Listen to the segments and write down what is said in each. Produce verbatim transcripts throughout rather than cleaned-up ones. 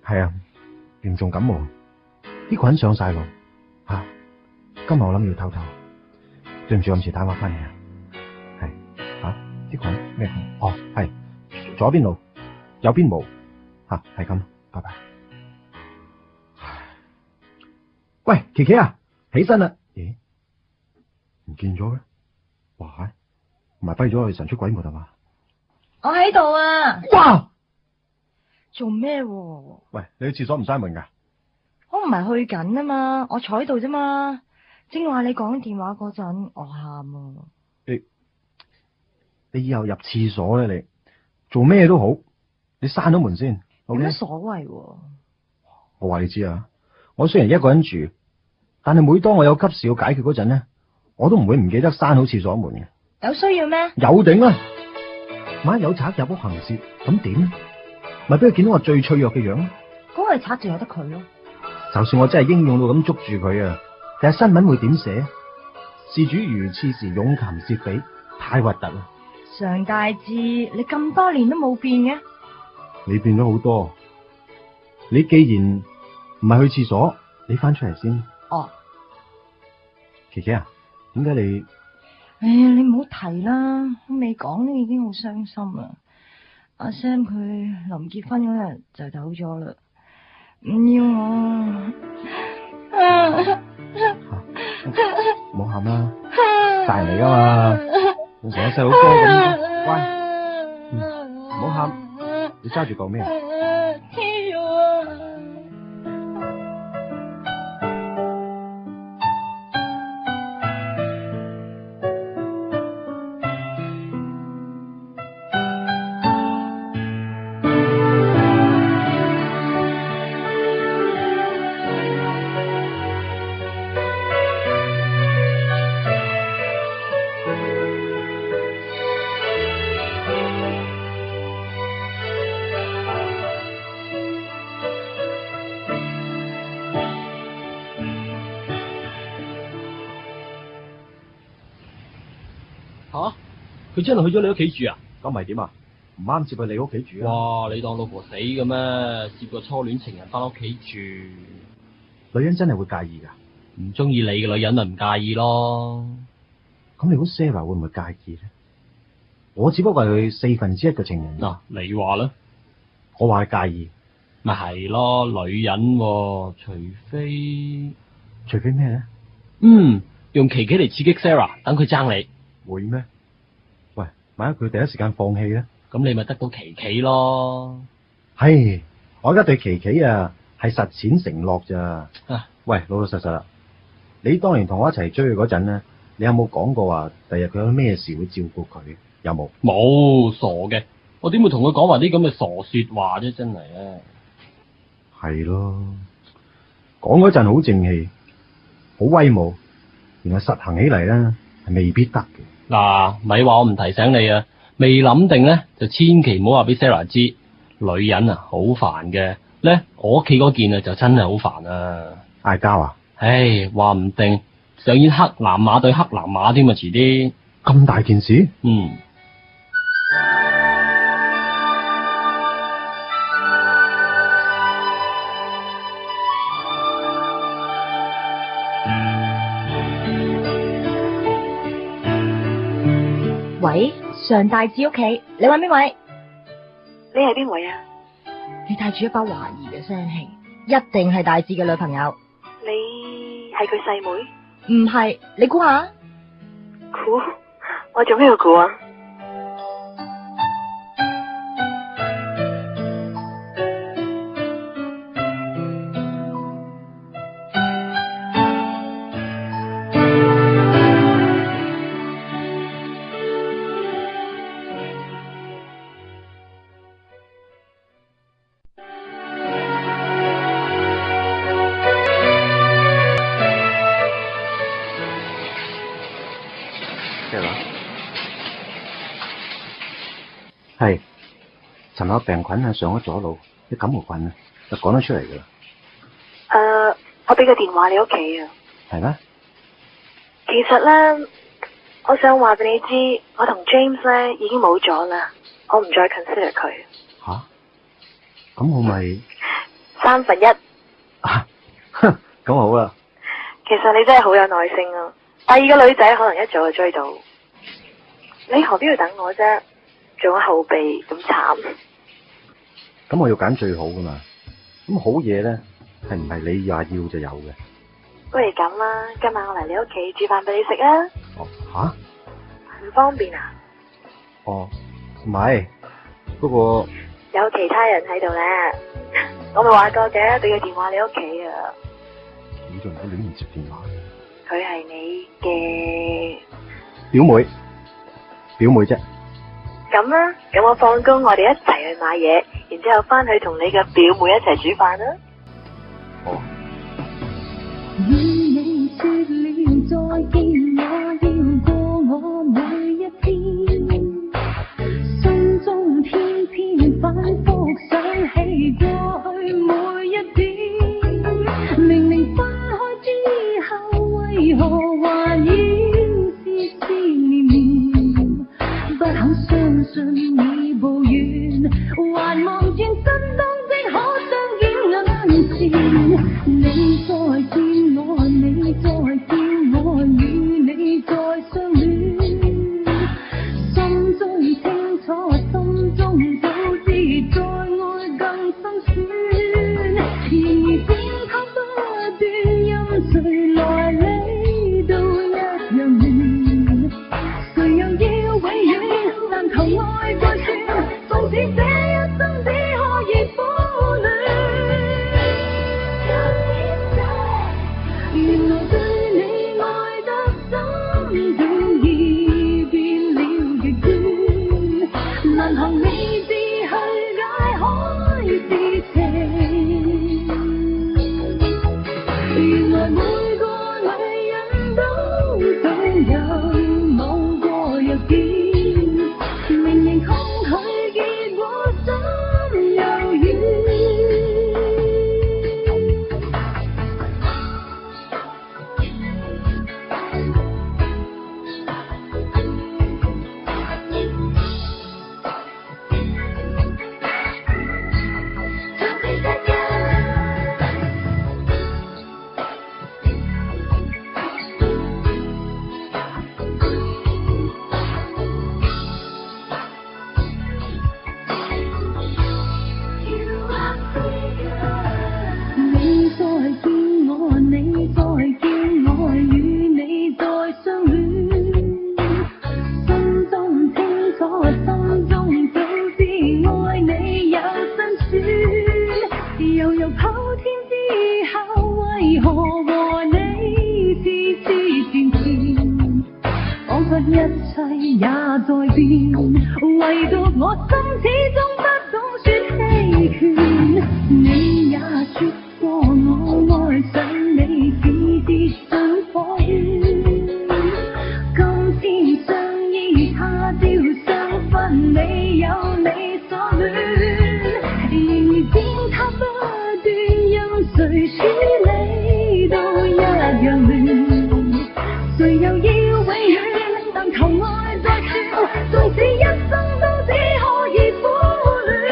係啊，嚴重感冒，啲菌上晒腦吓。今日我諗要唞唞，對唔住咁遲打電話翻嚟啊。係吓啲菌咩菌？哦，係左邊腦，右邊冇吓，係咁，拜拜。喂，琪琪啊，起身啦！咦，唔見咗嘅？哇，唔係跛咗去神出鬼沒係嘛？ 我喺度啊！ 哇！ 做咩？ 喂，你去廁所唔閂門噶？ 我唔係去緊啊嘛，我坐喺度啫嘛。正話你講電話嗰陣，我喊啊！ 你你以後入廁所咧，你做咩都好，你閂咗門先。 有乜所謂？ 我話你知啊，我雖然一個人住，但係每當我有急事要解決嗰陣咧，我都唔會唔記得閂好廁所門嘅。 有需要咩？ 有頂啦！萬一有賊入屋行竊，咁點咧？咪俾佢見到我最脆弱嘅樣咯。 嗰個係賊就有得佢咯。 就算我真係英勇到咁捉住佢啊，但係新聞會點寫？事主如廁時勇擒竊匪，太核突啦！ 常大志，你咁多年都冇變嘅。 你變咗好多。你既然唔係去廁所，你翻出嚟先。 哦， 琪琪啊，點解你？ 哎呀，你唔好提啦，我未講都已經好傷心啦。阿 Sam 佢臨結婚嗰日就走咗啦，唔要我。 唔好喊啦，大人嚟噶嘛，你成個細佬哥咁，乖，唔好喊，你揸住講咩？ 黐咗啊！ 吓，佢真係去咗你屋企住啊？ 咁咪點啊？唔啱接去你屋企住啊？ 哇！你當老婆死嘅咩？接個初戀情人翻屋企住， 女人真係會介意噶？ 唔中意你嘅女人咪唔介意咯。 咁你估 Sarah 會唔會介意咧？我只不過係佢四分之一嘅情人。 嗱、啊，你話咧？ 我話佢介意， 咪係咯，女人、啊，除非除非咩咧？ 嗯，用琪琪嚟刺激 Sarah，等佢爭你。 會咩？喂，萬一佢第一時間放棄咧？ 咁你咪得到琪琪咯。 係，我而家對琪琪啊係實踐承諾咋。 啊， 喂，老老實實啦，你當年同我一齊追佢嗰陣咧，你有冇講過話第日佢有咩事會照顧佢？有冇？ 冇，傻嘅，我點會同佢講話啲咁嘅傻說話啫？真係啊。 係咯，講嗰陣好正氣，好威武，然後實行起嚟咧係未必得嘅。 嗱，咪話我唔提醒你啊，未諗定咧就千祈唔好話俾 Sarah 知。女人啊好煩嘅咧，我屋企嗰件啊就真係好煩啊。 嗌交啊？ 唉，話唔定上演黑藍馬對黑藍馬添啊，遲啲。 咁大件事？ 嗯。 喂，常大志屋企，你揾邊位？ 你係邊位啊？ 你帶住一把懷疑嘅聲氣，一定係大志嘅女朋友。 你係佢細妹？ 唔係，你估下？ 估？我做咩要估啊？ 係，尋日病菌啊上咗左腦，啲感冒菌啊就講得出嚟噶啦。 誒、uh, ，我俾個電話你屋企啊。 係咩？ 其實咧，我想話俾你知，我同 James 咧已經冇咗啦，我唔再 consider 佢。 吓？咁我咪三三分一。 啊，哼，咁好啦。 其實你真係好有耐性啊！第二個女仔可能一早就追到，你何必要等我啫？做我後備咁慘。 咁我要揀最好噶嘛。咁好嘢咧，係唔係你話要就有嘅？ 不如咁啦，今晚我嚟你屋企煮飯俾你食啊！ 哦，吓？ 唔方便啊？ 哦，唔係，不過有其他人喺度咧，我咪話過嘅，俾個電話你屋企啊。 你仲唔好亂唔接電話？ 佢係你嘅表妹，表妹啫。 咁啦，咁我放工我哋一齊去買嘢，然之後翻去同你嘅表妹一齊煮飯啦。 哦。 與你說了再見，我要過我每一天，心中偏偏反覆想起過去每一點，明明分開之後，為何還依絲絲念念，不肯相信已步遠，還望轉身當即可相見眼前，你再見我，你再見我，與你再相戀，心中清楚，心中早知再愛更心酸，然而點他不斷任誰來理都一樣亂，誰又要永遠，但求愛再算，縱使這一生只可以苦戀。原來對你愛得深，早已變了極端，難行你自去解開是情。原來每個女人都總有某個弱點，明明抗拒結果心又軟。你再見我，你再見我，與你再相戀，心中清楚，心中早知愛你有辛酸，悠悠跑天之後，為何和你絲絲漸漸，彷彿一切也在變，唯獨我心始終不懂說棄權。你也說過我愛上你是跌進火圈，今天相依他朝相分，你有你所戀，然而點他不斷任誰處理都一樣亂，誰又要永遠，但求愛再算，縱使一生都只可以苦戀。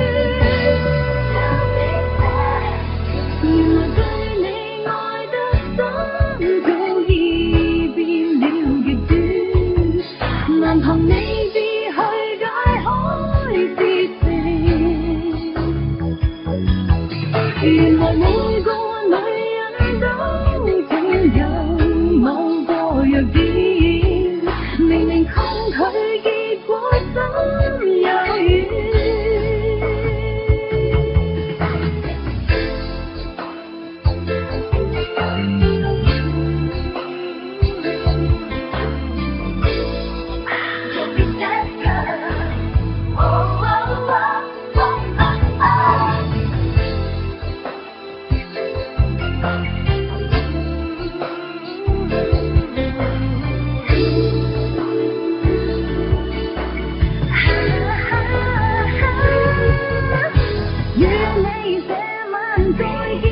原來對你愛得深，早已變了極端，難憑你自去解開是情。原來每個女人都總有某個弱點，明明抗拒結果心又軟。與你這晚再見。